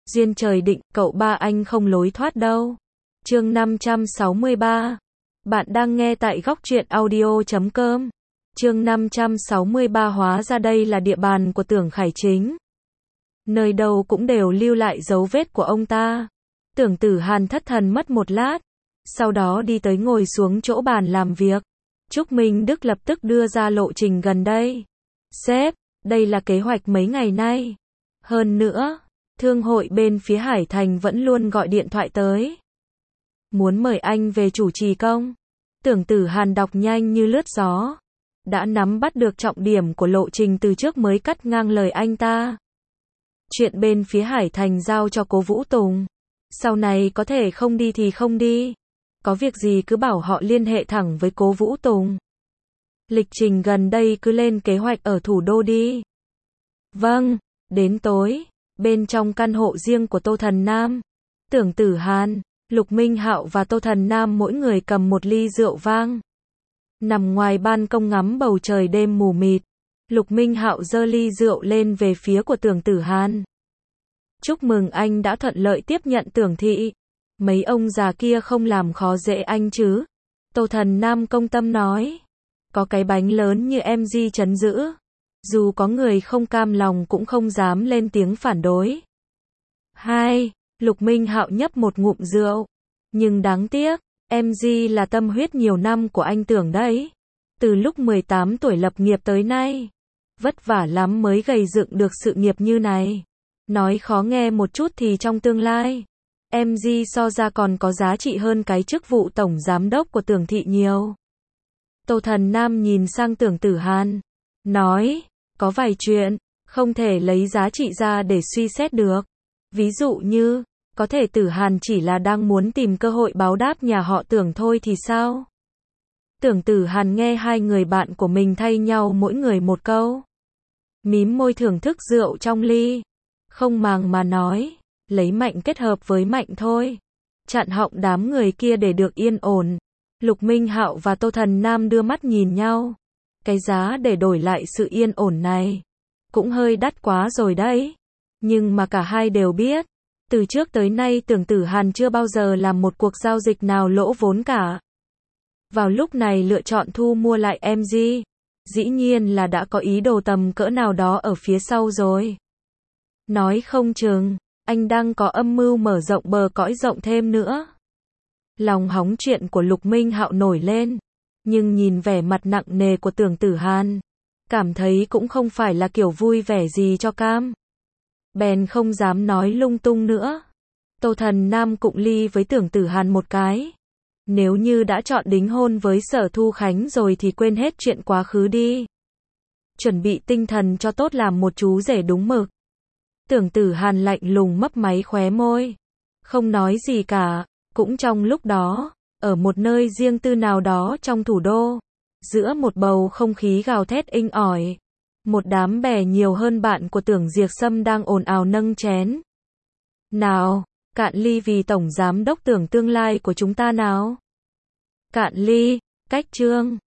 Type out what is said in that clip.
Duyên trời định, cậu ba anh không lối thoát đâu. Chương 563. Bạn đang nghe tại góc truyện audio.com. Chương 563 hóa ra đây là địa bàn của Tưởng Khải Chính. Nơi đâu cũng đều lưu lại dấu vết của ông ta. Tưởng Tử Hàn thất thần mất một lát, sau đó đi tới ngồi xuống chỗ bàn làm việc. Trúc Minh Đức lập tức đưa ra lộ trình gần đây. Sếp, đây là kế hoạch mấy ngày nay. Hơn nữa, thương hội bên phía Hải Thành vẫn luôn gọi điện thoại tới. Muốn mời anh về chủ trì công. Tưởng Tử Hàn đọc nhanh như lướt gió. Đã nắm bắt được trọng điểm của lộ trình từ trước mới cắt ngang lời anh ta. Chuyện bên phía Hải Thành giao cho Cố Vũ Tùng. Sau này có thể không đi thì không đi. Có việc gì cứ bảo họ liên hệ thẳng với Cố Vũ Tùng. Lịch trình gần đây cứ lên kế hoạch ở thủ đô đi. Vâng, đến tối, bên trong căn hộ riêng của Tô Thần Nam, Tưởng Tử Hàn, Lục Minh Hạo và Tô Thần Nam mỗi người cầm một ly rượu vang. Nằm ngoài ban công ngắm bầu trời đêm mù mịt, Lục Minh Hạo giơ ly rượu lên về phía của Tưởng Tử Hàn. Chúc mừng anh đã thuận lợi tiếp nhận Tưởng thị. Mấy ông già kia không làm khó dễ anh chứ? Tô Thần Nam công tâm nói. Có cái bánh lớn như MG trấn giữ. Dù có người không cam lòng cũng không dám lên tiếng phản đối. Hai, Lục Minh Hạo nhấp một ngụm rượu. Nhưng đáng tiếc, MG là tâm huyết nhiều năm của anh Tưởng đấy. Từ lúc 18 tuổi lập nghiệp tới nay. Vất vả lắm mới gầy dựng được sự nghiệp như này. Nói khó nghe một chút thì trong tương lai, MG so ra còn có giá trị hơn cái chức vụ tổng giám đốc của Tưởng thị nhiều. Tô Thần Nam nhìn sang Tưởng Tử Hàn, nói, có vài chuyện, không thể lấy giá trị ra để suy xét được. Ví dụ như, có thể Tử Hàn chỉ là đang muốn tìm cơ hội báo đáp nhà họ Tưởng thôi thì sao? Tưởng Tử Hàn nghe hai người bạn của mình thay nhau mỗi người một câu. Mím môi thưởng thức rượu trong ly. Không màng mà nói, lấy mạnh kết hợp với mạnh thôi. Chặn họng đám người kia để được yên ổn. Lục Minh Hạo và Tô Thần Nam đưa mắt nhìn nhau. Cái giá để đổi lại sự yên ổn này cũng hơi đắt quá rồi đấy. Nhưng mà cả hai đều biết, từ trước tới nay Tưởng Tử Hàn chưa bao giờ làm một cuộc giao dịch nào lỗ vốn cả. Vào lúc này lựa chọn thu mua lại MG, dĩ nhiên là đã có ý đồ tầm cỡ nào đó ở phía sau rồi. Nói không chừng, anh đang có âm mưu mở rộng bờ cõi rộng thêm nữa. Lòng hóng chuyện của Lục Minh Hạo nổi lên, nhưng nhìn vẻ mặt nặng nề của Tưởng Tử Hàn, cảm thấy cũng không phải là kiểu vui vẻ gì cho cam. Bèn không dám nói lung tung nữa. Tô Thần Nam cụng ly với Tưởng Tử Hàn một cái. Nếu như đã chọn đính hôn với Sở Thu Khánh rồi thì quên hết chuyện quá khứ đi. Chuẩn bị tinh thần cho tốt làm một chú rể đúng mực. Tưởng Tử Hàn lạnh lùng mấp máy khóe môi. Không nói gì cả. Cũng trong lúc đó, ở một nơi riêng tư nào đó trong thủ đô, giữa một bầu không khí gào thét inh ỏi, một đám bè nhiều hơn bạn của Tưởng Diệp Sâm đang ồn ào nâng chén. Nào, cạn ly vì Tổng Giám đốc Tưởng tương lai của chúng ta nào. Cạn ly, cách chương.